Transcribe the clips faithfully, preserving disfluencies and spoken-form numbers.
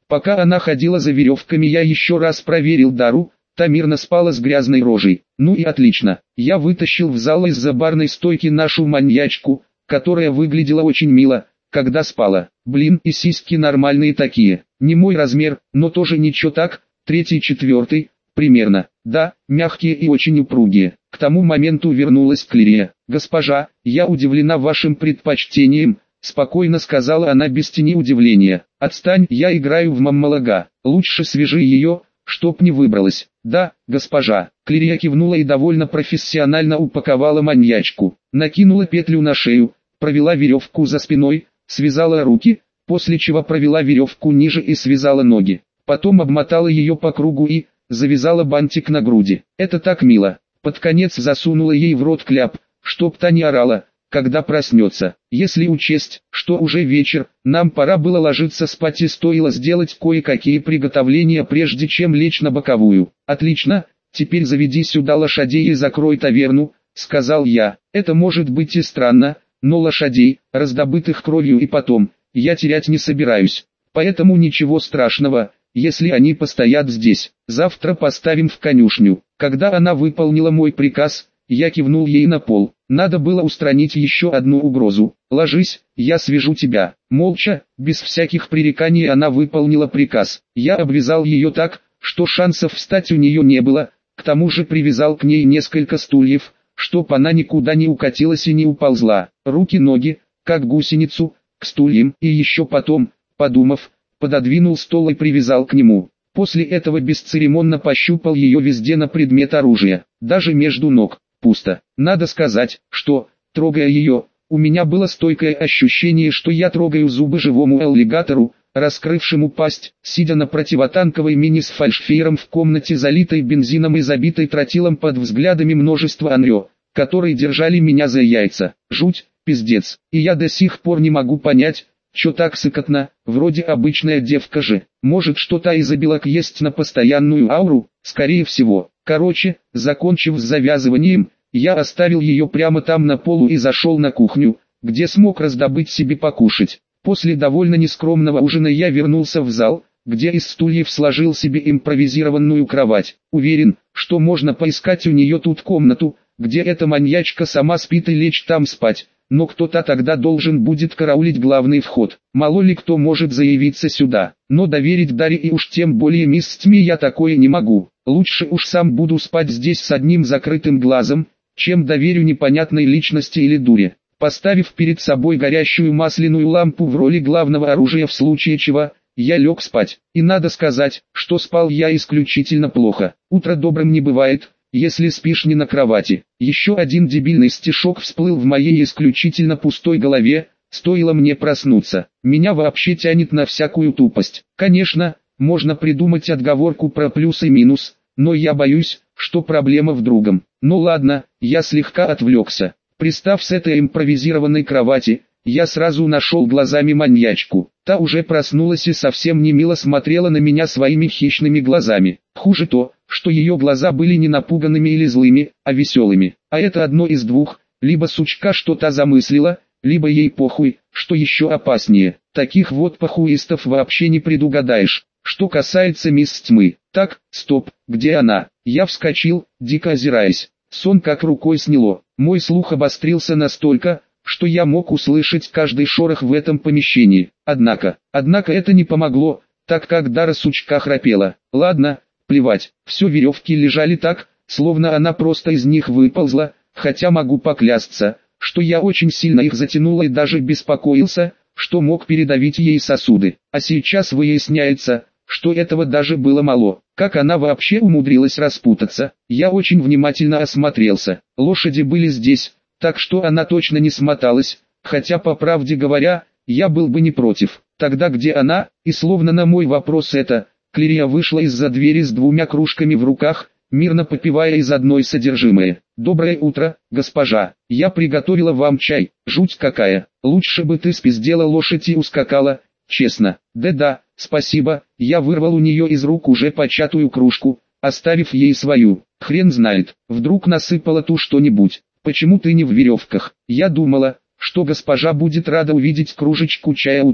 Пока она ходила за веревками, я еще раз проверил Дару. Та мирно спала с грязной рожей. Ну и отлично. Я вытащил в зал из-за барной стойки нашу маньячку, которая выглядела очень мило, когда спала. Блин, и сиськи нормальные такие. Не мой размер, но тоже ничего так. Третий, четвертый, примерно. Да, мягкие и очень упругие. К тому моменту вернулась Клирия. «Госпожа, я удивлена вашим предпочтением», — спокойно сказала она без тени удивления. «Отстань, я играю в маммалага. Лучше свяжи ее, чтоб не выбралась». «Да, госпожа». Клирия кивнула и довольно профессионально упаковала маньячку. Накинула петлю на шею, провела веревку за спиной, связала руки, после чего провела веревку ниже и связала ноги. Потом обмотала ее по кругу и завязала бантик на груди. Это так мило. Под конец засунула ей в рот кляп, чтоб та не орала, когда проснется. Если учесть, что уже вечер, нам пора было ложиться спать и стоило сделать кое-какие приготовления прежде чем лечь на боковую. «Отлично, теперь заведи сюда лошадей и закрой таверну», — сказал я. «Это может быть и странно, но лошадей, раздобытых кровью и потом, я терять не собираюсь. Поэтому ничего страшного, если они постоят здесь. Завтра поставим в конюшню». Когда она выполнила мой приказ, я кивнул ей на пол. Надо было устранить еще одну угрозу. «Ложись, я свяжу тебя». Молча, без всяких пререканий она выполнила приказ. Я обвязал ее так, что шансов встать у нее не было, к тому же привязал к ней несколько стульев, чтоб она никуда не укатилась и не уползла. Руки-ноги, как гусеницу, к стульям, и еще потом, подумав, пододвинул стол и привязал к нему. После этого бесцеремонно пощупал ее везде на предмет оружия, даже между ног. Пусто. Надо сказать, что, трогая ее, у меня было стойкое ощущение, что я трогаю зубы живому аллигатору, раскрывшему пасть, сидя на противотанковой мини с фальшфейером в комнате, залитой бензином и забитой тротилом под взглядами множества анрё, которые держали меня за яйца. Жуть, пиздец. И я до сих пор не могу понять, чё так сыкотно, вроде обычная девка же. Может, что-то из обилок есть на постоянную ауру? Скорее всего. Короче, закончив с завязыванием, я оставил ее прямо там на полу и зашел на кухню, где смог раздобыть себе покушать. После довольно нескромного ужина я вернулся в зал, где из стульев сложил себе импровизированную кровать. Уверен, что можно поискать у нее тут комнату, где эта маньячка сама спит, и лечь там спать. Но кто-то тогда должен будет караулить главный вход. Мало ли кто может заявиться сюда. Но доверить Даре и уж тем более мисс Тьме я такое не могу. Лучше уж сам буду спать здесь с одним закрытым глазом, чем доверю непонятной личности или дуре. Поставив перед собой горящую масляную лампу в роли главного оружия в случае чего, я лег спать. И надо сказать, что спал я исключительно плохо. Утро добрым не бывает, если спишь не на кровати. Еще один дебильный стишок всплыл в моей исключительно пустой голове, стоило мне проснуться. Меня вообще тянет на всякую тупость. Конечно, можно придумать отговорку про плюс и минус, но я боюсь, что проблема в другом. Ну ладно, я слегка отвлекся. Пристав с этой импровизированной кровати, я сразу нашел глазами маньячку. Та уже проснулась и совсем не мило смотрела на меня своими хищными глазами. Хуже то, что ее глаза были не напуганными или злыми, а веселыми. А это одно из двух: либо сучка что-то замыслила, либо ей похуй, что еще опаснее. Таких вот похуистов вообще не предугадаешь. Что касается мисс Тьмы. Так, стоп, где она? Я вскочил, дико озираясь. Сон как рукой сняло. Мой слух обострился настолько, что я мог услышать каждый шорох в этом помещении. Однако, однако это не помогло, так как Дара сучка храпела. Ладно, плевать, все веревки лежали так, словно она просто из них выползла, хотя могу поклясться, что я очень сильно их затянул и даже беспокоился, что мог передавить ей сосуды. А сейчас выясняется, что этого даже было мало. Как она вообще умудрилась распутаться? Я очень внимательно осмотрелся. Лошади были здесь, так что она точно не смоталась, хотя, по правде говоря, я был бы не против. Тогда где она? И словно на мой вопрос это, Клирия вышла из-за двери с двумя кружками в руках, мирно попивая из одной содержимое. «Доброе утро, госпожа. Я приготовила вам чай. Жуть какая. Лучше бы ты спиздела лошадь и ускакала, честно». «Да-да, спасибо». Я вырвал у нее из рук уже початую кружку, оставив ей свою. Хрен знает, вдруг насыпала ту что-нибудь. «Почему ты не в веревках? Я думала, что госпожа будет рада увидеть кружечку чая утром».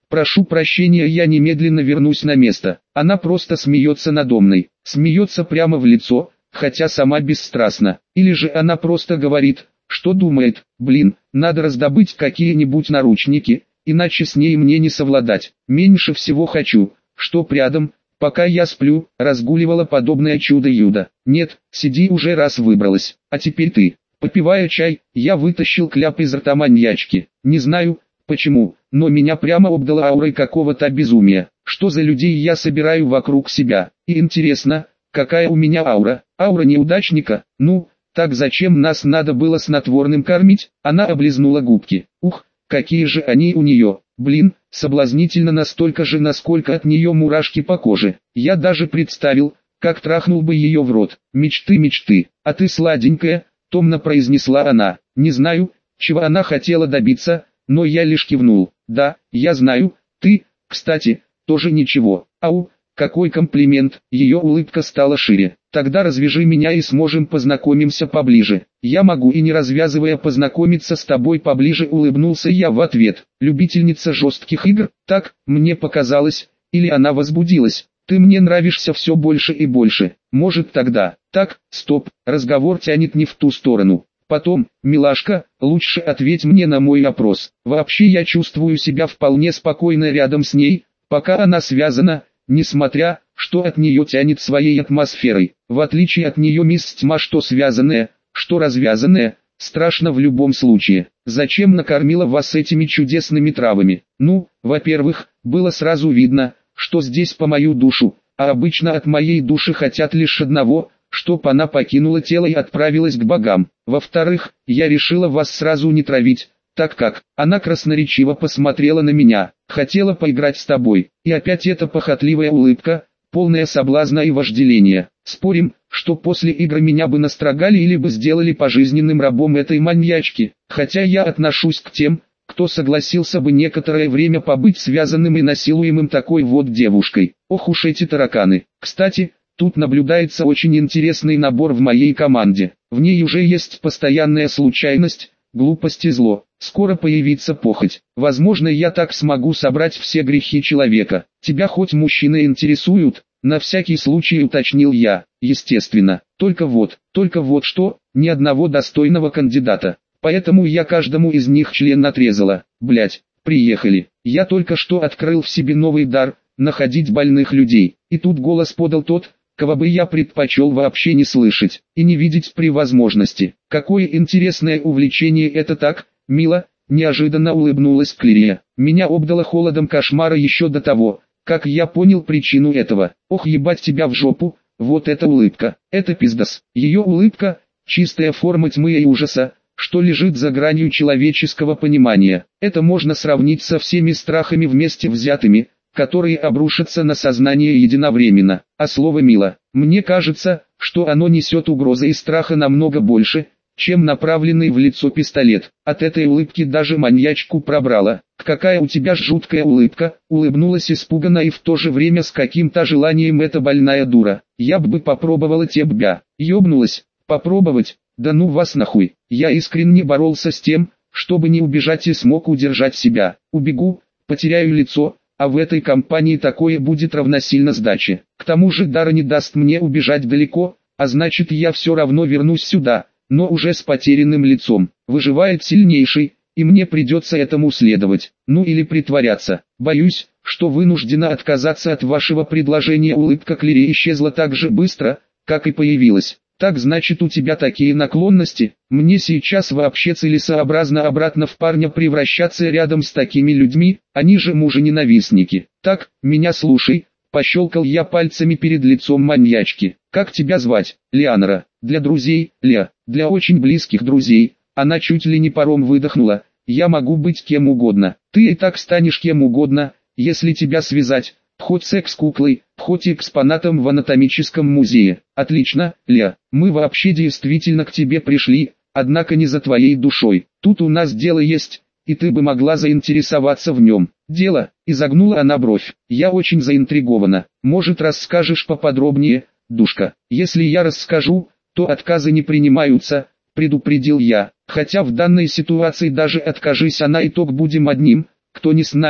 Прошу прощения, я немедленно вернусь на место. Она просто смеется надо мной, смеется прямо в лицо, хотя сама бесстрастна. Или же она просто говорит, что думает, блин, надо раздобыть какие-нибудь наручники, иначе с ней мне не совладать. Меньше всего хочу, чтоб рядом, пока я сплю, разгуливало подобное чудо-юдо. Нет, сиди уже, раз выбралась. А теперь ты. Попивая чай, я вытащил кляп из рта маньячки. Не знаю, почему, но меня прямо обдало аурой какого-то безумия. Что за людей я собираю вокруг себя? И интересно, какая у меня аура? Аура неудачника? Ну, так зачем нас надо было снотворным кормить? Она облизнула губки. Ух, какие же они у нее. Блин, соблазнительно настолько же, насколько от нее мурашки по коже. Я даже представил, как трахнул бы ее в рот. Мечты, мечты. А ты сладенькая, томно произнесла она. Не знаю, чего она хотела добиться, но я лишь кивнул. Да, я знаю, ты, кстати, тоже ничего. Ау, какой комплимент. Ее улыбка стала шире. Тогда развяжи меня и сможем познакомимся поближе. Я могу и не развязывая познакомиться с тобой поближе, улыбнулся я в ответ. Любительница жестких игр? Так, мне показалось, или она возбудилась. Ты мне нравишься все больше и больше. Может тогда? Так, стоп, разговор тянет не в ту сторону. Потом, милашка, лучше ответь мне на мой вопрос. Вообще я чувствую себя вполне спокойно рядом с ней, пока она связана, несмотря, что от нее тянет своей атмосферой. В отличие от нее мисс Тьма, что связанная, что развязанная, страшно в любом случае. Зачем накормила вас этими чудесными травами? Ну, во-первых, было сразу видно, что здесь по мою душу, а обычно от моей души хотят лишь одного, чтоб она покинула тело и отправилась к богам. Во-вторых, я решила вас сразу не травить, так как она красноречиво посмотрела на меня, хотела поиграть с тобой, и опять эта похотливая улыбка, полная соблазна и вожделения. Спорим, что после игры меня бы настрогали или бы сделали пожизненным рабом этой маньячки, хотя я отношусь к тем, кто согласился бы некоторое время побыть связанным и насилуемым такой вот девушкой. Ох уж эти тараканы. Кстати, тут наблюдается очень интересный набор в моей команде. В ней уже есть постоянная случайность, глупость и зло. Скоро появится похоть. Возможно, я так смогу собрать все грехи человека. Тебя хоть мужчины интересуют? На всякий случай уточнил я. Естественно. Только вот, только вот что, ни одного достойного кандидата. Поэтому я каждому из них член отрезала. Блять, приехали. Я только что открыл в себе новый дар, находить больных людей. И тут голос подал тот, кого бы я предпочел вообще не слышать и не видеть при возможности. Какое интересное увлечение это так, мило, неожиданно улыбнулась Клирия. Меня обдало холодом кошмара еще до того, как я понял причину этого. Ох, ебать тебя в жопу, вот эта улыбка, это пиздос. Ее улыбка, чистая форма тьмы и ужаса, что лежит за гранью человеческого понимания. Это можно сравнить со всеми страхами вместе взятыми, которые обрушатся на сознание единовременно. А слово «мило», мне кажется, что оно несет угрозы и страха намного больше, чем направленный в лицо пистолет. От этой улыбки даже маньячку пробрало. «Какая у тебя жуткая улыбка», улыбнулась испуганно и в то же время с каким-то желанием эта больная дура. «Я бы попробовала тебя». Ёбнулась, попробовать, да ну вас нахуй. Я искренне боролся с тем, чтобы не убежать и смог удержать себя. Убегу, потеряю лицо, а в этой компании такое будет равносильно сдаче. К тому же Дара не даст мне убежать далеко, а значит я все равно вернусь сюда, но уже с потерянным лицом. Выживает сильнейший, и мне придется этому следовать, ну или притворяться. Боюсь, что вынуждена отказаться от вашего предложения. Улыбка Клири исчезла так же быстро, как и появилась. Так значит у тебя такие наклонности? Мне сейчас вообще целесообразно обратно в парня превращаться рядом с такими людьми, они же мужененавистники. Так, меня слушай, пощелкал я пальцами перед лицом маньячки. Как тебя звать? Леонора. Для друзей, Леа, для очень близких друзей. Она чуть ли не паром выдохнула. Я могу быть кем угодно. Ты и так станешь кем угодно, если тебя связать. Хоть секс-куклой, хоть экспонатом в анатомическом музее. Отлично, Ля, мы вообще действительно к тебе пришли, однако не за твоей душой. Тут у нас дело есть, и ты бы могла заинтересоваться в нем. Дело, изогнула она бровь. Я очень заинтригована. Может, расскажешь поподробнее, душка? Если я расскажу, то отказы не принимаются, предупредил я. Хотя в данной ситуации даже откажись она, итог будем одним, кто не с нами,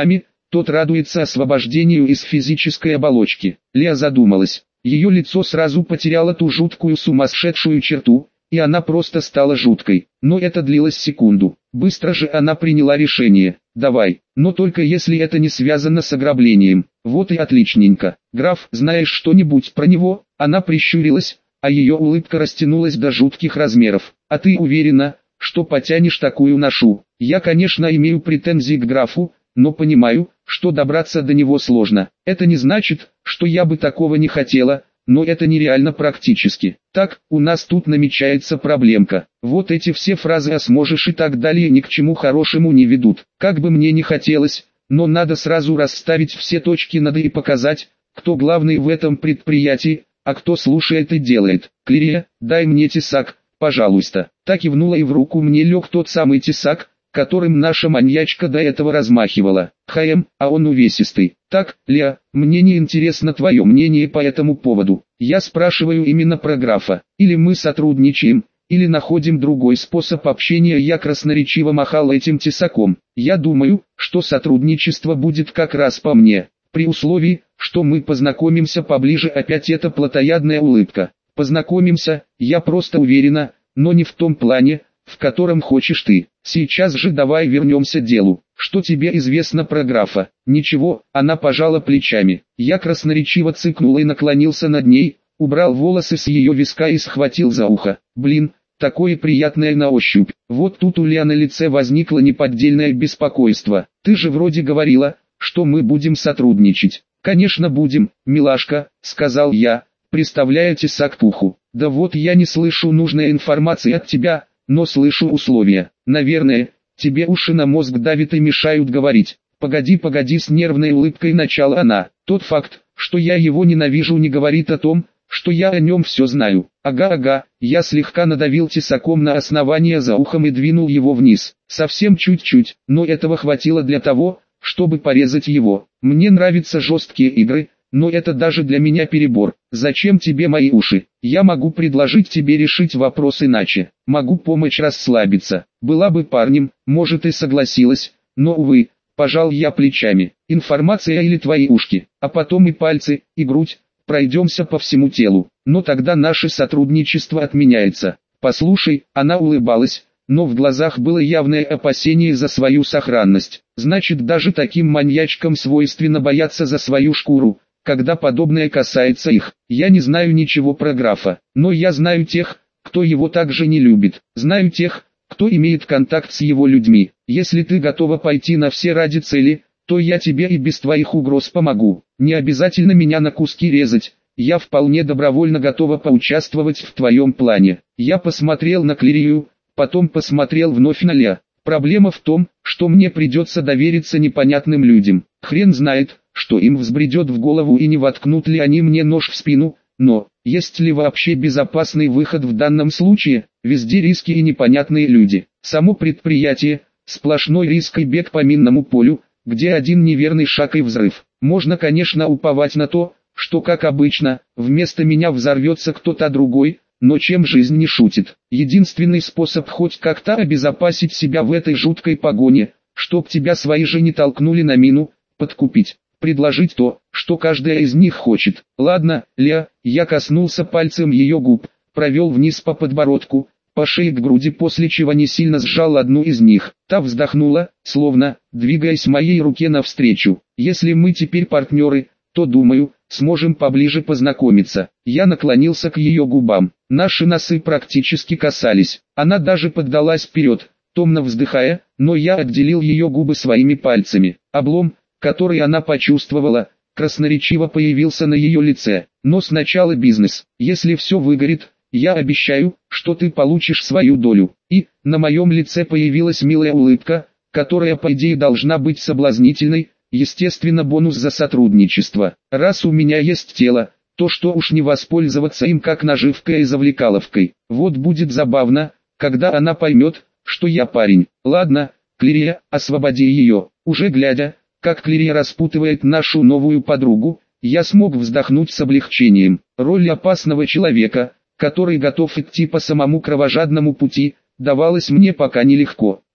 тот радуется освобождению из физической оболочки. Леа задумалась. Ее лицо сразу потеряло ту жуткую сумасшедшую черту, и она просто стала жуткой. Но это длилось секунду. Быстро же она приняла решение. Давай, но только если это не связано с ограблением. Вот и отличненько. Граф, знаешь что-нибудь про него? Она прищурилась, а ее улыбка растянулась до жутких размеров. А ты уверена, что потянешь такую ношу? Я, конечно, имею претензии к графу, но понимаю, что добраться до него сложно. Это не значит, что я бы такого не хотела, но это нереально практически. Так, у нас тут намечается проблемка. Вот эти все фразы «а сможешь» и так далее ни к чему хорошему не ведут. Как бы мне не хотелось, но надо сразу расставить все точки над «и» и показать, кто главный в этом предприятии, а кто слушает и делает. Клирия, дай мне тесак, пожалуйста. Так кивнула и в руку мне лег тот самый тесак, которым наша маньячка до этого размахивала. Хаем, а он увесистый. Так, Леа, мне не интересно твое мнение по этому поводу. Я спрашиваю именно про графа. Или мы сотрудничаем, или находим другой способ общения. Я красноречиво махал этим тесаком. Я думаю, что сотрудничество будет как раз по мне. При условии, что мы познакомимся поближе. Опять эта плотоядная улыбка. Познакомимся, я просто уверена, но не в том плане, в котором хочешь ты. Сейчас же давай вернемся к делу. Что тебе известно про графа? Ничего, она пожала плечами. Я красноречиво цыкнул и наклонился над ней, убрал волосы с ее виска и схватил за ухо. Блин, такое приятное на ощупь. Вот тут у Леа на лице возникло неподдельное беспокойство. Ты же вроде говорила, что мы будем сотрудничать. Конечно будем, милашка, сказал я, приставляя тесак к уху. Да вот я не слышу нужной информации от тебя, но слышу условия. Наверное, тебе уши на мозг давят и мешают говорить. Погоди, погоди, с нервной улыбкой начала она. Тот факт, что я его ненавижу, не говорит о том, что я о нем все знаю. Ага, ага, я слегка надавил тесаком на основание за ухом и двинул его вниз. Совсем чуть-чуть, но этого хватило для того, чтобы порезать его. Мне нравятся жесткие игры, но это даже для меня перебор. Зачем тебе мои уши? Я могу предложить тебе решить вопрос иначе. Могу помочь расслабиться. Была бы парнем, может и согласилась, но увы, пожал я плечами. Информация или твои ушки, а потом и пальцы, и грудь. Пройдемся по всему телу. Но тогда наше сотрудничество отменяется. Послушай, она улыбалась, но в глазах было явное опасение за свою сохранность. Значит, даже таким маньячкам свойственно бояться за свою шкуру, когда подобное касается их. Я не знаю ничего про графа, но я знаю тех, кто его также не любит. Знаю тех, кто имеет контакт с его людьми. Если ты готова пойти на все ради цели, то я тебе и без твоих угроз помогу. Не обязательно меня на куски резать. Я вполне добровольно готова поучаствовать в твоем плане. Я посмотрел на Клирию, потом посмотрел вновь на Леа. Проблема в том, что мне придется довериться непонятным людям. Хрен знает, что им взбредет в голову и не воткнут ли они мне нож в спину, но, есть ли вообще безопасный выход в данном случае? Везде риски и непонятные люди. Само предприятие, сплошной риск и бег по минному полю, где один неверный шаг и взрыв. Можно, конечно, уповать на то, что, как обычно, вместо меня взорвется кто-то другой, но чем жизнь не шутит. Единственный способ хоть как-то обезопасить себя в этой жуткой погоне, чтоб тебя свои же не толкнули на мину, подкупить. Предложить то, что каждая из них хочет. Ладно, Леа, я коснулся пальцем ее губ, провел вниз по подбородку, по шее к груди, после чего не сильно сжал одну из них. Та вздохнула, словно, двигаясь моей руке навстречу. Если мы теперь партнеры, то, думаю, сможем поближе познакомиться. Я наклонился к ее губам. Наши носы практически касались. Она даже поддалась вперед, томно вздыхая, но я отделил ее губы своими пальцами. Облом, который она почувствовала, красноречиво появился на ее лице. Но сначала бизнес. Если все выгорит, я обещаю, что ты получишь свою долю. И, на моем лице появилась милая улыбка, которая по идее должна быть соблазнительной, естественно бонус за сотрудничество. Раз у меня есть тело, то что уж не воспользоваться им как наживкой и завлекаловкой. Вот будет забавно, когда она поймет, что я парень. Ладно, Клирия, освободи ее. Уже глядя, как Клирия распутывает нашу новую подругу, я смог вздохнуть с облегчением. Роль опасного человека, который готов идти по самому кровожадному пути, давалась мне пока нелегко.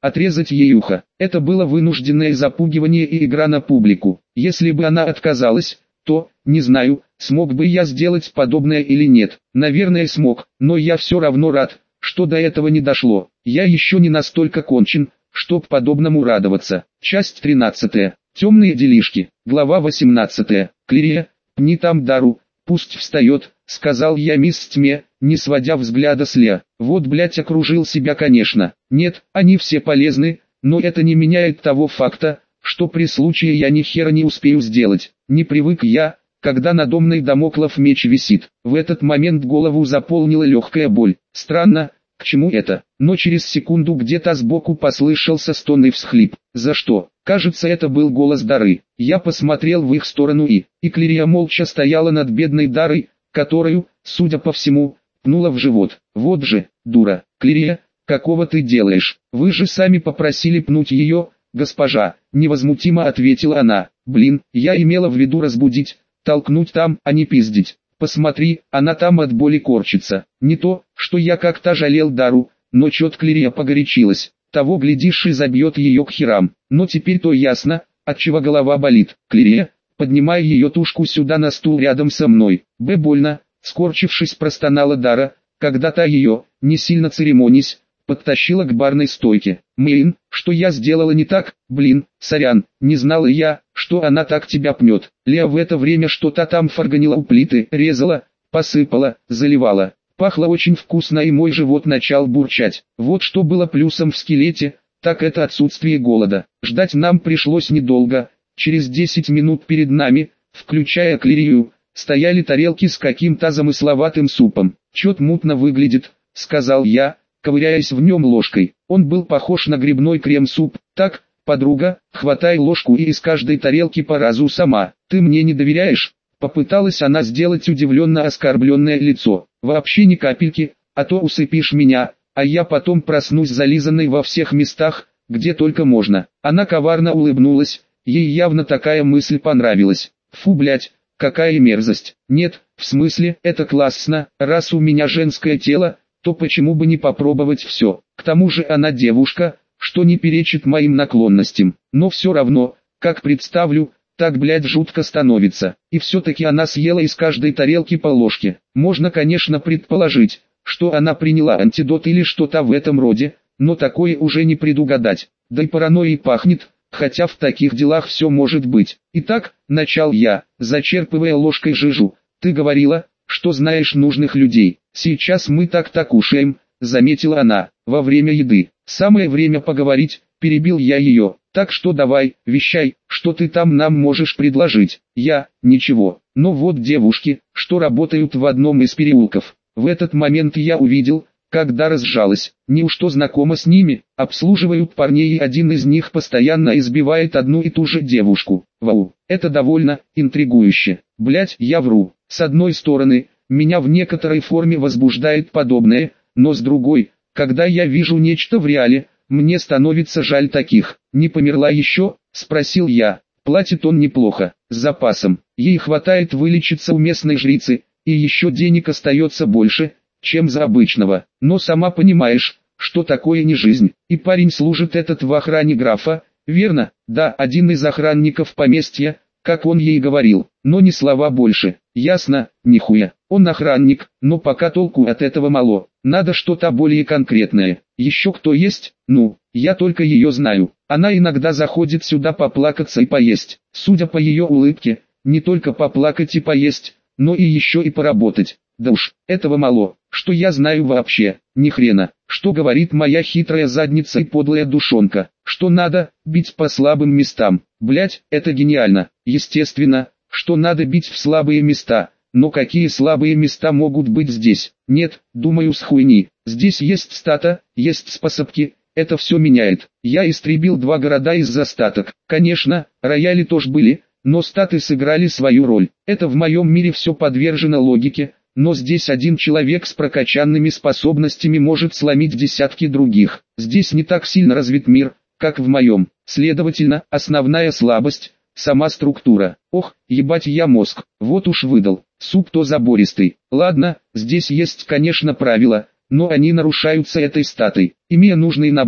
отрезать ей ухо. Это было вынужденное запугивание и игра на публику. Если бы она отказалась, то, не знаю, смог бы я сделать подобное или нет. Наверное смог, но я все равно рад, что до этого не дошло. Я еще не настолько кончен, чтоб подобному радоваться. Часть тринадцатая. Темные делишки. Глава восемнадцатая. Клирия, пни там Дару, пусть встает, сказал я мисс Тьме, не сводя взгляда с Леа. Вот блять окружил себя конечно. Нет, они все полезны, но это не меняет того факта, что при случае я ни хера не успею сделать. Не привык я, когда надо мной дамоклов меч висит. В этот момент голову заполнила легкая боль. Странно, к чему это? Но через секунду где-то сбоку послышался стон и всхлип. За что? Кажется, это был голос Дары. Я посмотрел в их сторону и... И Клирия молча стояла над бедной Дарой, которую, судя по всему, пнула в живот. Вот же, дура. Клирия, какого ты делаешь? Вы же сами попросили пнуть ее, госпожа. Невозмутимо ответила она. Блин, я имела в виду разбудить, толкнуть там, а не пиздить. Посмотри, она там от боли корчится. Не то, что я как-то жалел Дару, но чет Клирия погорячилась. Того глядишь и забьет ее к херам. Но теперь то ясно, отчего голова болит. Клирия, поднимай ее тушку сюда на стул рядом со мной. Б больно, скорчившись простонала Дара, когда та ее, не сильно церемонясь, подтащила к барной стойке. Мэйн, что я сделала не так? Блин, сорян, не знала я, что она так тебя пнет. Леа в это время что-то там фарганила у плиты, резала, посыпала, заливала. Пахло очень вкусно и мой живот начал бурчать. Вот что было плюсом в скелете, так это отсутствие голода. Ждать нам пришлось недолго. Через десять минут перед нами, включая Клирию, стояли тарелки с каким-то замысловатым супом. «Чё-то мутно выглядит», — сказал я, ковыряясь в нем ложкой. Он был похож на грибной крем-суп. «Так, подруга, хватай ложку и из каждой тарелки по разу сама. Ты мне не доверяешь?» Попыталась она сделать удивленно оскорбленное лицо. «Вообще ни капельки, а то усыпишь меня, а я потом проснусь зализанной во всех местах, где только можно». Она коварно улыбнулась, ей явно такая мысль понравилась. «Фу, блять, какая мерзость. Нет, в смысле, это классно, раз у меня женское тело, то почему бы не попробовать все. К тому же она девушка, что не перечит моим наклонностям. Но все равно, как представлю, так, блядь, жутко становится. И все-таки она съела из каждой тарелки по ложке. Можно, конечно, предположить, что она приняла антидот или что-то в этом роде, но такое уже не предугадать. Да и паранойей пахнет, хотя в таких делах все может быть. Итак, начал я, зачерпывая ложкой жижу. Ты говорила, что знаешь нужных людей. Сейчас мы так-так кушаем, заметила она, во время еды. Самое время поговорить, перебил я ее. Так что давай, вещай, что ты там нам можешь предложить. Я, ничего. Но вот девушки, что работают в одном из переулков. В этот момент я увидел, как Дара сжалась. Неужто знакома с ними? Обслуживают парней и один из них постоянно избивает одну и ту же девушку. Вау, это довольно интригующе. Блять, я вру. С одной стороны, меня в некоторой форме возбуждает подобное, но с другой, когда я вижу нечто в реале, мне становится жаль таких. Не померла еще? Спросил я. Платит он неплохо, с запасом. Ей хватает вылечиться у местной жрицы, и еще денег остается больше, чем за обычного. Но сама понимаешь, что такое не жизнь. И парень служит этот в охране графа, верно? Да, один из охранников поместья, как он ей говорил, но ни слова больше. Ясно, нихуя. Он охранник, но пока толку от этого мало. Надо что-то более конкретное. Еще кто есть? Ну, я только ее знаю. Она иногда заходит сюда поплакаться и поесть. Судя по ее улыбке, не только поплакать и поесть, но и еще и поработать. Да уж, этого мало. Что я знаю вообще? Ни хрена. Что говорит моя хитрая задница и подлая душонка? Что надо бить по слабым местам. Блять, это гениально. Естественно, что надо бить в слабые места. Но какие слабые места могут быть здесь? Нет, думаю, с хуйни. Здесь есть стата, есть способки, это все меняет. Я истребил два города из-за статок. Конечно, рояли тоже были, но статы сыграли свою роль. Это в моем мире все подвержено логике, но здесь один человек с прокачанными способностями может сломить десятки других. Здесь не так сильно развит мир, как в моем. Следовательно, основная слабость – сама структура. Ох, ебать я мозг, вот уж выдал. Суп то забористый. Ладно, здесь есть, конечно, правила, но они нарушаются этой статой. Имея нужный набор,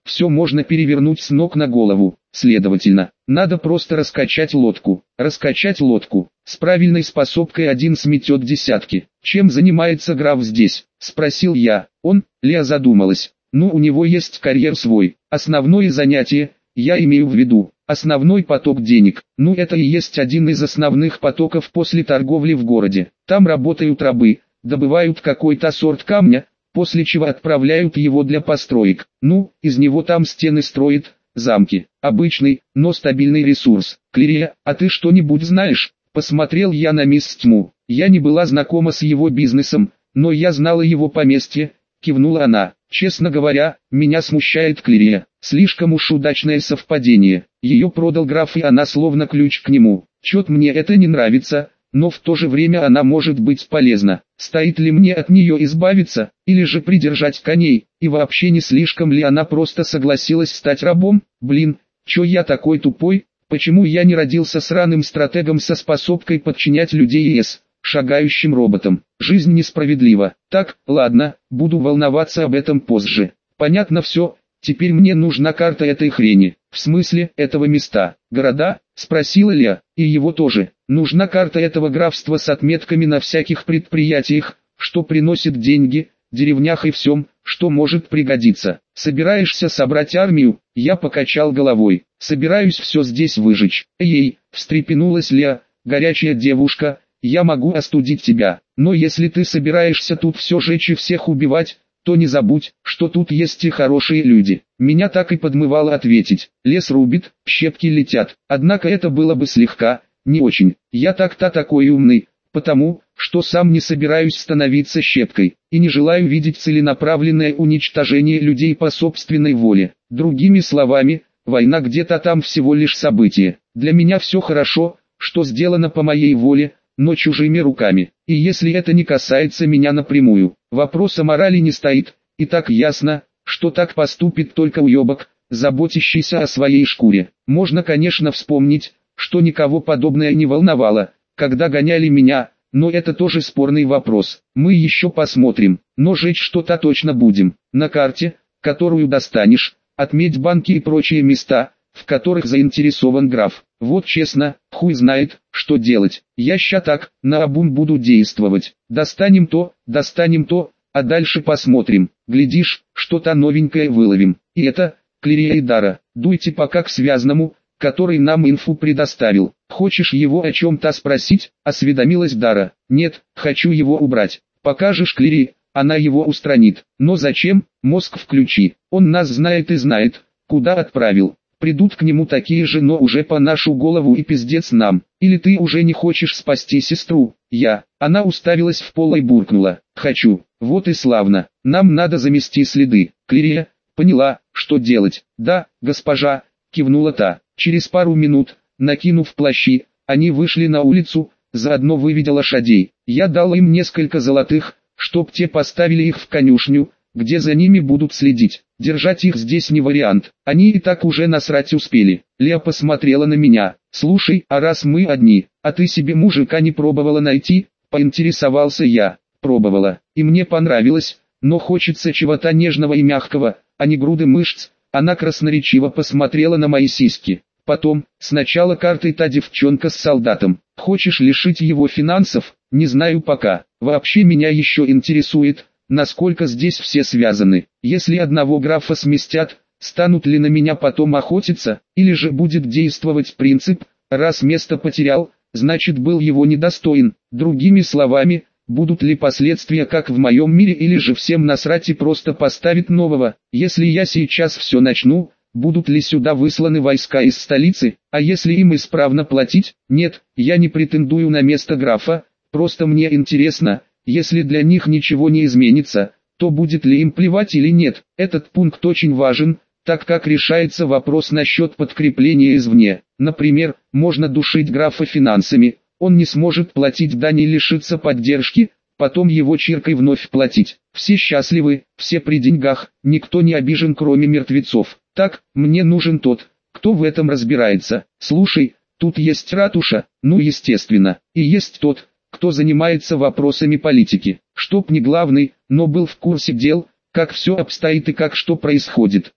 все можно перевернуть с ног на голову. Следовательно, надо просто раскачать лодку. Раскачать лодку. С правильной способкой один сметет десятки. Чем занимается граф здесь? Спросил я. Он, Леа задумалась. Ну, у него есть карьер свой. Основное занятие, я имею в виду, основной поток денег. Ну, это и есть один из основных потоков после торговли в городе. Там работают рабы, добывают какой-то сорт камня, после чего отправляют его для построек. Ну, из него там стены строят, замки. Обычный, но стабильный ресурс. Клирия, а ты что-нибудь знаешь? Посмотрел я на мисс Тьму. Я не была знакома с его бизнесом, но я знала его поместье, кивнула она. Честно говоря, меня смущает Клирия. Слишком уж удачное совпадение. Ее продал граф, и она словно ключ к нему. Чет мне это не нравится, но в то же время она может быть полезна. Стоит ли мне от нее избавиться, или же придержать коней, и вообще не слишком ли она просто согласилась стать рабом? Блин, чё я такой тупой? Почему я не родился сраным стратегом со способкой подчинять людей и с шагающим роботом? Жизнь несправедлива. Так, ладно, буду волноваться об этом позже. Понятно все, теперь мне нужна карта этой хрени. В смысле, этого места? Города? Спросила Леа. И его тоже. Нужна карта этого графства с отметками на всяких предприятиях, что приносит деньги, деревнях и всем, что может пригодиться. Собираешься собрать армию? Я покачал головой. Собираюсь все здесь выжечь. Эй, встрепенулась Леа, горячая девушка, я могу остудить тебя. Но если ты собираешься тут все жечь и всех убивать, то не забудь, что тут есть и хорошие люди. Меня так и подмывало ответить. Лес рубит, щепки летят. Однако это было бы слегка, не очень. Я так-то такой умный, потому, что сам не собираюсь становиться щепкой, и не желаю видеть целенаправленное уничтожение людей по собственной воле. Другими словами, война где-то там всего лишь событие. Для меня все хорошо, что сделано по моей воле, но чужими руками. И если это не касается меня напрямую, вопрос о морали не стоит, и так ясно, что так поступит только уебок, заботящийся о своей шкуре. Можно, конечно, вспомнить, что никого подобное не волновало, когда гоняли меня, но это тоже спорный вопрос. Мы еще посмотрим, но жечь что-то точно будем. На карте, которую достанешь, отметь банки и прочие места, в которых заинтересован граф. Вот честно, хуй знает, что делать. Я ща так, наобум буду действовать. Достанем то, достанем то, а дальше посмотрим. Глядишь, что-то новенькое выловим. И это, Клирия и Дара, дуйте пока к связному, который нам инфу предоставил. Хочешь его о чем-то спросить? Осведомилась Дара. Нет, хочу его убрать. Покажешь Клирии, она его устранит. Но зачем? Мозг включи. Он нас знает и знает, куда отправил. Придут к нему такие же, но уже по нашу голову, и пиздец нам. Или ты уже не хочешь спасти сестру? Я. Она уставилась в пол и буркнула. Хочу. Вот и славно. Нам надо замести следы. Клирия поняла, что делать. Да, госпожа, кивнула та. Через пару минут, накинув плащи, они вышли на улицу, заодно выведя лошадей. Я дал им несколько золотых, чтоб те поставили их в конюшню, где за ними будут следить. Держать их здесь не вариант, они и так уже насрать успели. Леа посмотрела на меня. Слушай, а раз мы одни, а ты себе мужика не пробовала найти? Поинтересовался я. Пробовала, и мне понравилось, но хочется чего-то нежного и мягкого, а не груды мышц. Она красноречиво посмотрела на мои сиськи. Потом, сначала картой та девчонка с солдатом. Хочешь лишить его финансов? Не знаю пока. Вообще меня еще интересует, насколько здесь все связаны. Если одного графа сместят, станут ли на меня потом охотиться, или же будет действовать принцип, раз место потерял, значит был его недостоин. Другими словами, будут ли последствия как в моем мире, или же всем насрать и просто поставить нового. Если я сейчас все начну, будут ли сюда высланы войска из столицы, а если им исправно платить? Нет, я не претендую на место графа, просто мне интересно, если для них ничего не изменится, то будет ли им плевать или нет. Этот пункт очень важен, так как решается вопрос насчет подкрепления извне. Например, можно душить графа финансами, он не сможет платить дань и лишиться поддержки, потом его чиркой вновь платить. Все счастливы, все при деньгах, никто не обижен кроме мертвецов. Так, мне нужен тот, кто в этом разбирается. Слушай, тут есть ратуша, ну естественно, и есть тот, кто занимается вопросами политики. Чтоб не главный, но был в курсе дел, как все обстоит и как что происходит.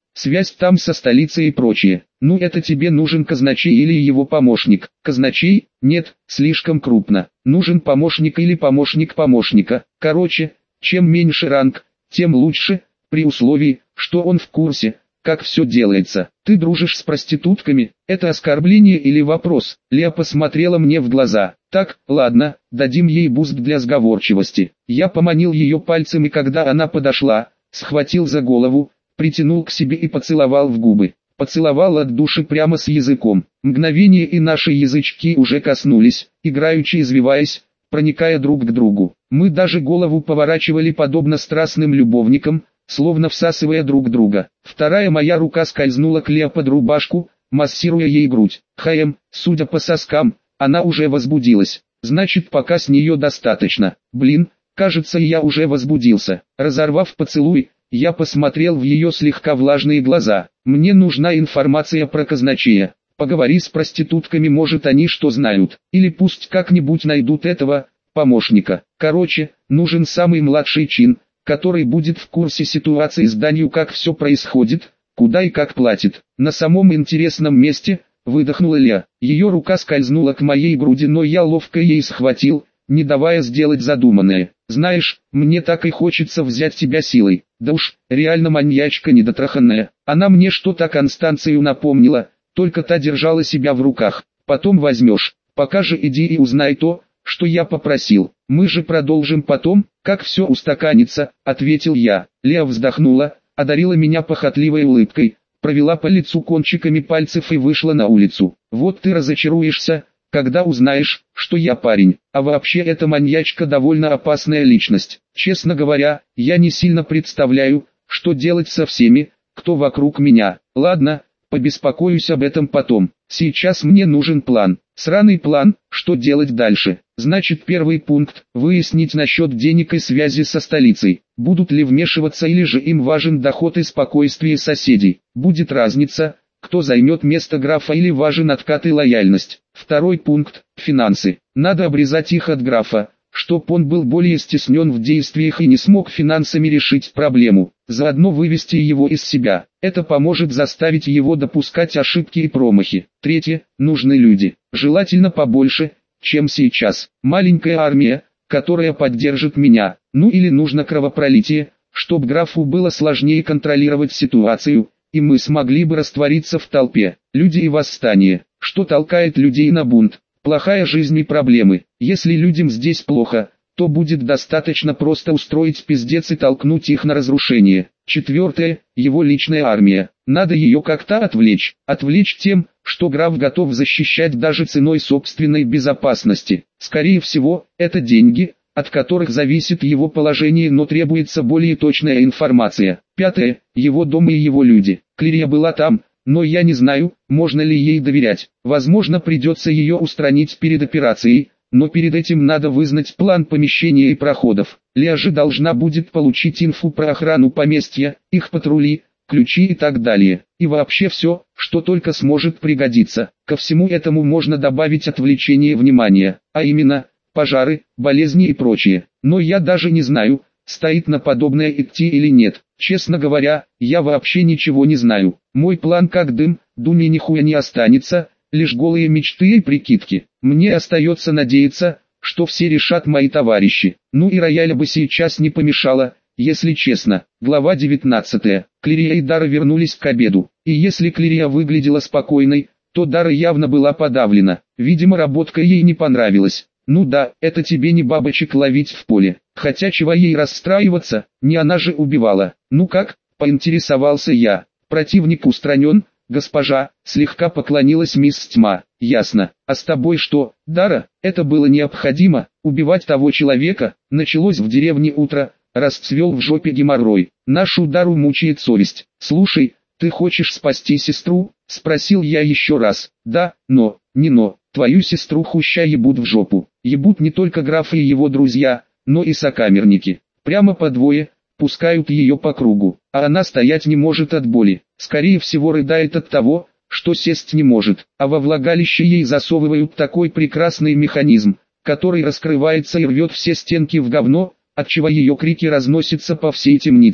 связь там со столицей и прочее. Ну это тебе нужен казначей или его помощник? Казначей? Нет, слишком крупно. Нужен помощник или помощник помощника. Короче, чем меньше ранг, тем лучше, при условии, что он в курсе, как все делается. Ты дружишь с проститутками? Это оскорбление или вопрос? Леа посмотрела мне в глаза. Так, ладно, дадим ей буст для сговорчивости. Я поманил ее пальцем, и когда она подошла, схватил за голову, притянул к себе и поцеловал в губы. Поцеловал от души прямо с языком. Мгновение, и наши язычки уже коснулись, играючи извиваясь, проникая друг к другу. Мы даже голову поворачивали подобно страстным любовникам, словно всасывая друг друга. Вторая моя рука скользнула к Леа под рубашку, массируя ей грудь. Хаем, судя по соскам, она уже возбудилась. Значит, пока с нее достаточно. Блин, кажется, я уже возбудился. Разорвав поцелуй, я посмотрел в ее слегка влажные глаза. Мне нужна информация про казначея. Поговори с проститутками, может они что знают. Или пусть как-нибудь найдут этого помощника. Короче, нужен самый младший чин, который будет в курсе ситуации с данью, как все происходит, куда и как платит. На самом интересном месте, выдохнула Леа. Ее рука скользнула к моей груди, но я ловко ей схватил, не давая сделать задуманное. Знаешь, мне так и хочется взять тебя силой. Да уж, реально маньячка недотраханная. Она мне что-то Констанцию напомнила, только та держала себя в руках. Потом возьмешь. Пока же иди и узнай то, что я попросил. Мы же продолжим потом, как все устаканится, ответил я. Леа вздохнула, одарила меня похотливой улыбкой, провела по лицу кончиками пальцев и вышла на улицу. Вот ты разочаруешься, когда узнаешь, что я парень. А вообще эта маньячка довольно опасная личность. Честно говоря, я не сильно представляю, что делать со всеми, кто вокруг меня. Ладно, побеспокоюсь об этом потом. Сейчас мне нужен план. Сраный план, что делать дальше. Значит, первый пункт – выяснить насчет денег и связи со столицей. Будут ли вмешиваться или же им важен доход и спокойствие соседей. Будет разница, кто займет место графа или важен откат и лояльность. Второй пункт – финансы. Надо обрезать их от графа, чтоб он был более стеснен в действиях и не смог финансами решить проблему. Заодно вывести его из себя. Это поможет заставить его допускать ошибки и промахи. Третье – нужны люди. Желательно побольше, чем сейчас. Маленькая армия, которая поддержит меня. Ну или нужно кровопролитие, чтоб графу было сложнее контролировать ситуацию, и мы смогли бы раствориться в толпе. Люди и восстание. Что толкает людей на бунт? Плохая жизнь и проблемы. Если людям здесь плохо, то будет достаточно просто устроить пиздец и толкнуть их на разрушение. Четвертое, его личная армия. Надо ее как-то отвлечь. Отвлечь тем, что граф готов защищать даже ценой собственной безопасности. Скорее всего, это деньги, от которых зависит его положение, но требуется более точная информация. Пятое, его дом и его люди. Клирия была там, но я не знаю, можно ли ей доверять. Возможно, придется ее устранить перед операцией, но перед этим надо вызнать план помещения и проходов. Леа же должна будет получить инфу про охрану поместья, их патрули, ключи и так далее. И вообще все, что только сможет пригодиться. Ко всему этому можно добавить отвлечение внимания, а именно, пожары, болезни и прочее. Но я даже не знаю, стоит на подобное идти или нет. Честно говоря, я вообще ничего не знаю. Мой план как дым, думе нихуя не останется, лишь голые мечты и прикидки. Мне остается надеяться, что все решат мои товарищи. Ну и рояля бы сейчас не помешало, если честно. Глава девятнадцатая. Клирия и Дара вернулись к обеду. И если Клирия выглядела спокойной, то Дара явно была подавлена. Видимо, работка ей не понравилась. Ну да, это тебе не бабочек ловить в поле. Хотя чего ей расстраиваться, не она же убивала. Ну как, поинтересовался я. Противник устранен, госпожа, слегка поклонилась мисс Тьма. Ясно. А с тобой что, Дара? Это было необходимо, убивать того человека. Началось в деревне утро, расцвел в жопе геморрой. Нашу Дару мучает совесть. Слушай, ты хочешь спасти сестру? Спросил я еще раз. Да, но, не но. Твою сестру хуща ебут в жопу. Ебут не только графы и его друзья, но и сокамерники. Прямо по двое, пускают ее по кругу. А она стоять не может от боли. Скорее всего рыдает от того, что сесть не может. А во влагалище ей засовывают такой прекрасный механизм, который раскрывается и рвет все стенки в говно, отчего ее крики разносятся по всей темнице.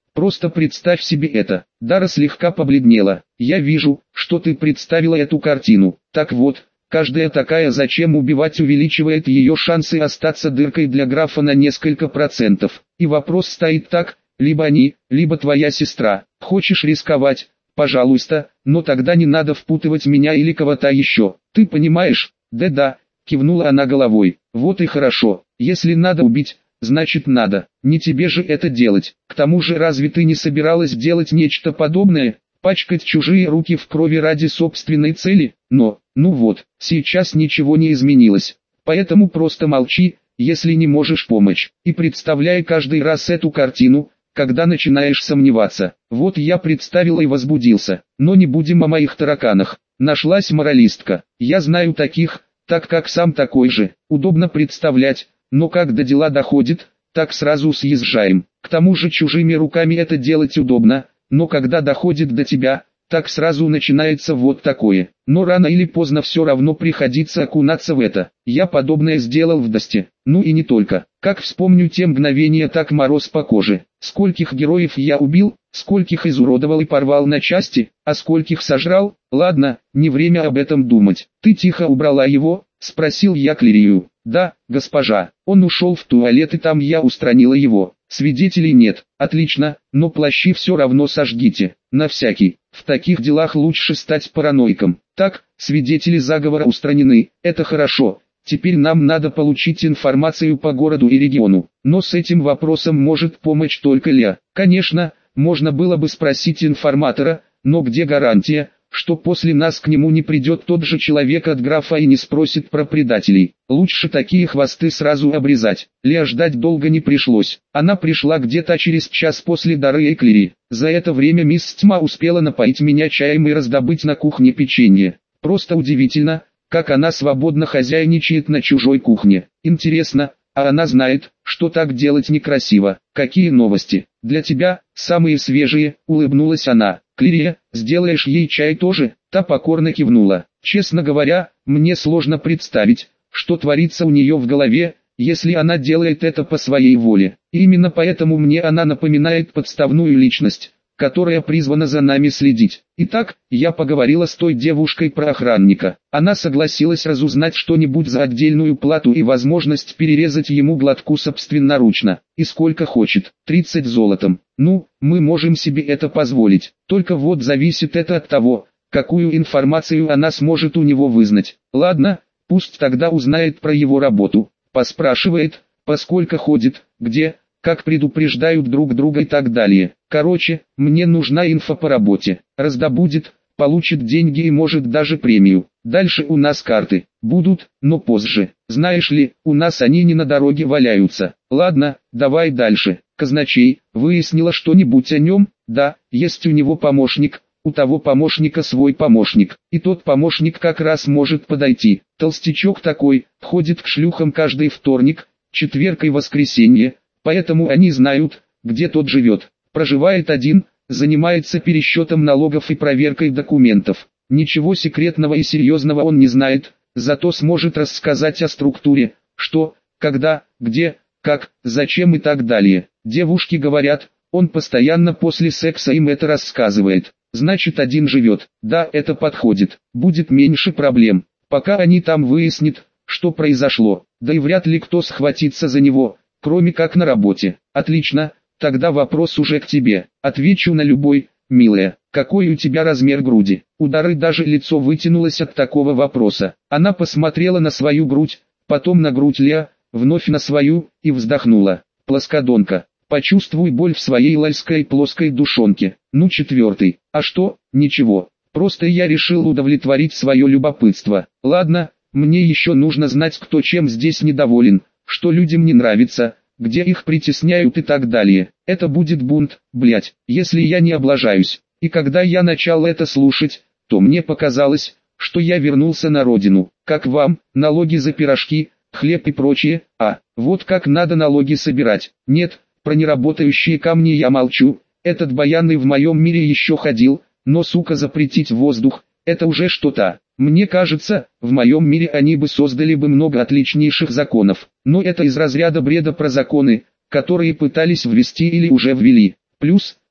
Просто представь себе это. Дара слегка побледнела. Я вижу, что ты представила эту картину. Так вот, каждая такая «зачем убивать» увеличивает ее шансы остаться дыркой для графа на несколько процентов. И вопрос стоит так: либо они, либо твоя сестра. Хочешь рисковать? Пожалуйста, но тогда не надо впутывать меня или кого-то еще. Ты понимаешь? Да-да, кивнула она головой. Вот и хорошо. Если надо убить, значит надо. Не тебе же это делать. К тому же, разве ты не собиралась делать нечто подобное? Пачкать чужие руки в крови ради собственной цели? Но, ну вот, сейчас ничего не изменилось. Поэтому просто молчи, если не можешь помочь. И представляй каждый раз эту картину, когда начинаешь сомневаться. Вот я представил и возбудился. Но не будем о моих тараканах. Нашлась моралистка. Я знаю таких, так как сам такой же. Удобно представлять, но когда дела доходят, так сразу съезжаем. К тому же чужими руками это делать удобно, но когда доходит до тебя, так сразу начинается вот такое. Но рано или поздно все равно приходится окунаться в это. Я подобное сделал в Досте. Ну и не только. Как вспомню те мгновения, так мороз по коже. Скольких героев я убил, скольких изуродовал и порвал на части, а скольких сожрал. Ладно, не время об этом думать. Ты тихо убрала его? Спросил я Клирию. Да, госпожа. Он ушел в туалет, и там я устранила его. Свидетелей нет. Отлично, но плащи все равно сожгите. На всякий. В таких делах лучше стать параноиком. Так, свидетели заговора устранены. Это хорошо. Теперь нам надо получить информацию по городу и региону. Но с этим вопросом может помочь только Ля. Конечно, можно было бы спросить информатора, но где гарантия, что после нас к нему не придет тот же человек от графа и не спросит про предателей? Лучше такие хвосты сразу обрезать. Ля ждать долго не пришлось. Она пришла где-то через час после Дары и Клири. За это время мисс Тьма успела напоить меня чаем и раздобыть на кухне печенье. Просто удивительно, как она свободно хозяйничает на чужой кухне. Интересно, а она знает, что так делать некрасиво. Какие новости? Для тебя, самые свежие, улыбнулась она. Клирия, сделаешь ей чай тоже? Та покорно кивнула. Честно говоря, мне сложно представить, что творится у нее в голове, если она делает это по своей воле. И именно поэтому мне она напоминает подставную личность, которая призвана за нами следить. Итак, я поговорила с той девушкой про охранника. Она согласилась разузнать что-нибудь за отдельную плату и возможность перерезать ему глотку собственноручно. И сколько хочет, тридцать золотом. Ну, мы можем себе это позволить. Только вот зависит это от того, какую информацию она сможет у него вызнать. Ладно, пусть тогда узнает про его работу. Поспрашивает, поскольку ходит, где, как предупреждают друг друга и так далее. Короче, мне нужна инфа по работе. Раздобудет, получит деньги и может даже премию. Дальше у нас карты будут, но позже. Знаешь ли, у нас они не на дороге валяются. Ладно, давай дальше. Казначей, выяснила что-нибудь о нем? Да, есть у него помощник. У того помощника свой помощник. И тот помощник как раз может подойти. Толстячок такой, ходит к шлюхам каждый вторник, четверг и воскресенье. Поэтому они знают, где тот живет. Проживает один, занимается пересчетом налогов и проверкой документов. Ничего секретного и серьезного он не знает, зато сможет рассказать о структуре, что, когда, где, как, зачем и так далее. Девушки говорят, он постоянно после секса им это рассказывает. Значит, один живет. Да, это подходит. Будет меньше проблем, пока они там выяснят, что произошло. Да и вряд ли кто схватится за него, кроме как на работе. Отлично, тогда вопрос уже к тебе. Отвечу на любой, милая. Какой у тебя размер груди? У Дары даже лицо вытянулось от такого вопроса. Она посмотрела на свою грудь, потом на грудь Ля, вновь на свою, и вздохнула. Плоскодонка. Почувствуй боль в своей лальской плоской душонке. Ну четвертый. А что? Ничего. Просто я решил удовлетворить свое любопытство. Ладно, мне еще нужно знать, кто чем здесь недоволен, что людям не нравится, где их притесняют и так далее. Это будет бунт, блять, если я не облажаюсь. И когда я начал это слушать, то мне показалось, что я вернулся на родину. Как вам, налоги за пирожки, хлеб и прочее? А, вот как надо налоги собирать. Нет, про неработающие камни я молчу. Этот баян и в моем мире еще ходил, но сука запретить воздух, это уже что-то. Мне кажется, в моем мире они бы создали бы много отличнейших законов. Но это из разряда бреда про законы, которые пытались ввести или уже ввели. Плюс,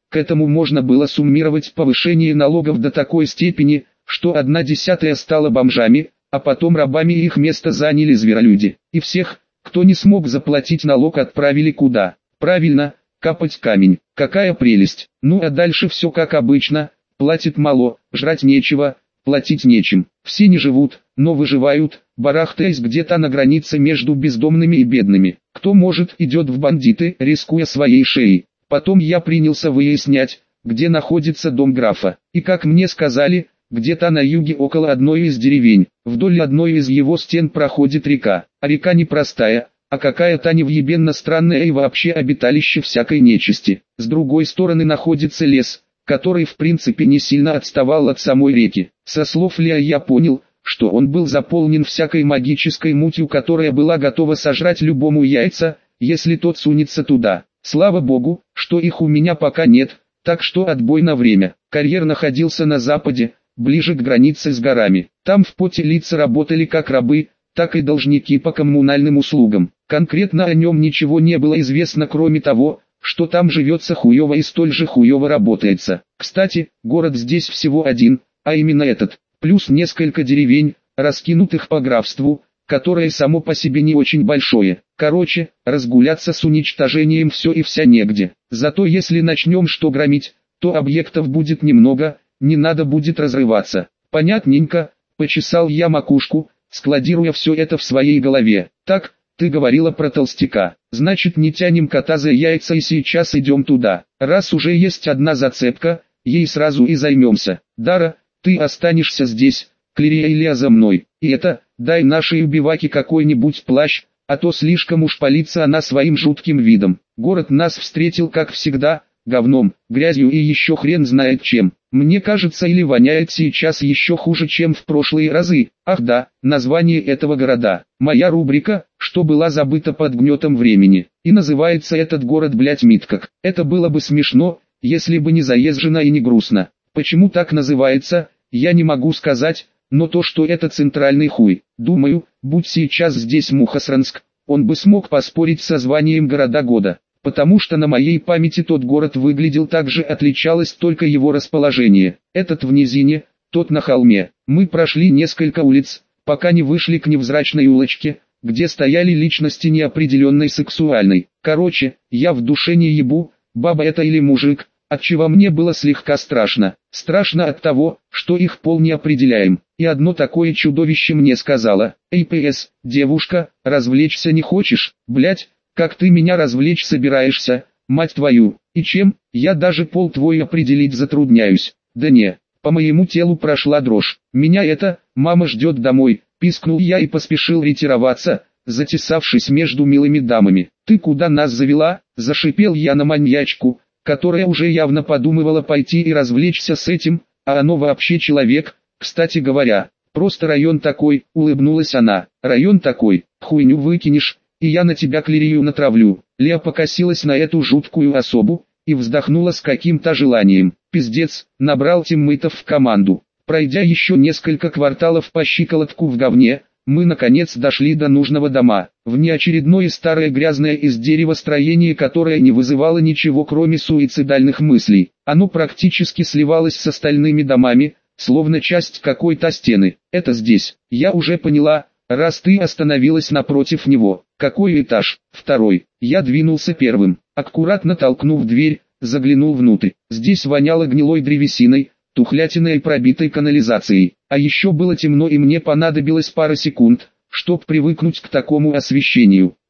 К этому можно было суммировать повышение налогов до такой степени, что одна десятая стала бомжами, а потом рабами и их место заняли зверолюди. И всех, кто не смог заплатить налог, отправили куда? Правильно, капать камень. Какая прелесть. Ну а дальше все как обычно, платит мало, жрать нечего, платить нечем. Все не живут, но выживают, барахтаясь где-то на границе между бездомными и бедными. Кто может, идет в бандиты, рискуя своей шеей. Потом я принялся выяснять, где находится дом графа. И как мне сказали, где-то на юге около одной из деревень. Вдоль одной из его стен проходит река. А река не простая, а какая-то невъебенно странная и вообще обиталище всякой нечисти. С другой стороны находится лес, который в принципе не сильно отставал от самой реки. Со слов Леа я понял, что он был заполнен всякой магической мутью, которая была готова сожрать любому яйца, если тот сунется туда. Слава богу, что их у меня пока нет, так что отбой на время. Карьер находился на западе, ближе к границе с горами. Там в поте лица работали как рабы, так и должники по коммунальным услугам. Конкретно о нем ничего не было известно, кроме того, что там живется хуево и столь же хуево работается. Кстати, город здесь всего один, а именно этот, плюс несколько деревень, раскинутых по графству, которое само по себе не очень большое. Короче, разгуляться с уничтожением все и вся негде. Зато если начнем что громить, то объектов будет немного, не надо будет разрываться. Понятненько, почесал я макушку, складируя все это в своей голове. Так, ты говорила про толстяка. Значит, не тянем кота за яйца и сейчас идем туда. Раз уже есть одна зацепка, ей сразу и займемся. Дара, ты останешься здесь, Клирия и Леа за мной. И это, дай нашей убиваке какой-нибудь плащ, а то слишком уж палится она своим жутким видом. Город нас встретил как всегда, говном, грязью и еще хрен знает чем. Мне кажется, или воняет сейчас еще хуже, чем в прошлые разы. Ах да, название этого города. Моя рубрика, что была забыта под гнетом времени. И называется этот город, блять, Миткак. Это было бы смешно, если бы не заезжено и не грустно. Почему так называется, я не могу сказать, но то, что это центральный хуй. Думаю, будь сейчас здесь Мухосранск, он бы смог поспорить со званием города года. Потому что на моей памяти тот город выглядел так же, отличалось только его расположение. Этот в низине, тот на холме. Мы прошли несколько улиц, пока не вышли к невзрачной улочке, где стояли личности неопределенной сексуальной. Короче, я в душе не ебу, баба это или мужик, отчего мне было слегка страшно. Страшно от того, что их пол не определяем. И одно такое чудовище мне сказала: «Эй, ПС, девушка, развлечься не хочешь, блять? Как ты меня развлечь собираешься, мать твою, и чем? Я даже пол твой определить затрудняюсь». Да не, по моему телу прошла дрожь. Меня это, мама ждет домой, пискнул я и поспешил ретироваться, затесавшись между милыми дамами. Ты куда нас завела? Зашипел я на маньячку, которая уже явно подумывала пойти и развлечься с этим, а оно вообще человек, кстати говоря. Просто район такой, улыбнулась она. Район такой, хуйню выкинешь, и я на тебя Клирию натравлю. Леа покосилась на эту жуткую особу и вздохнула с каким-то желанием. Пиздец, набрал тиммейтов в команду. Пройдя еще несколько кварталов по щиколотку в говне, мы наконец дошли до нужного дома. Внеочередное старое грязное из дерева строение, которое не вызывало ничего кроме суицидальных мыслей. Оно практически сливалось с остальными домами, словно часть какой-то стены. Это здесь. Я уже поняла, раз ты остановилась напротив него. Какой этаж? Второй. Я двинулся первым. Аккуратно толкнув дверь, заглянул внутрь. Здесь воняло гнилой древесиной, тухлятиной и пробитой канализацией. А еще было темно, и мне понадобилось пара секунд, чтоб привыкнуть к такому освещению.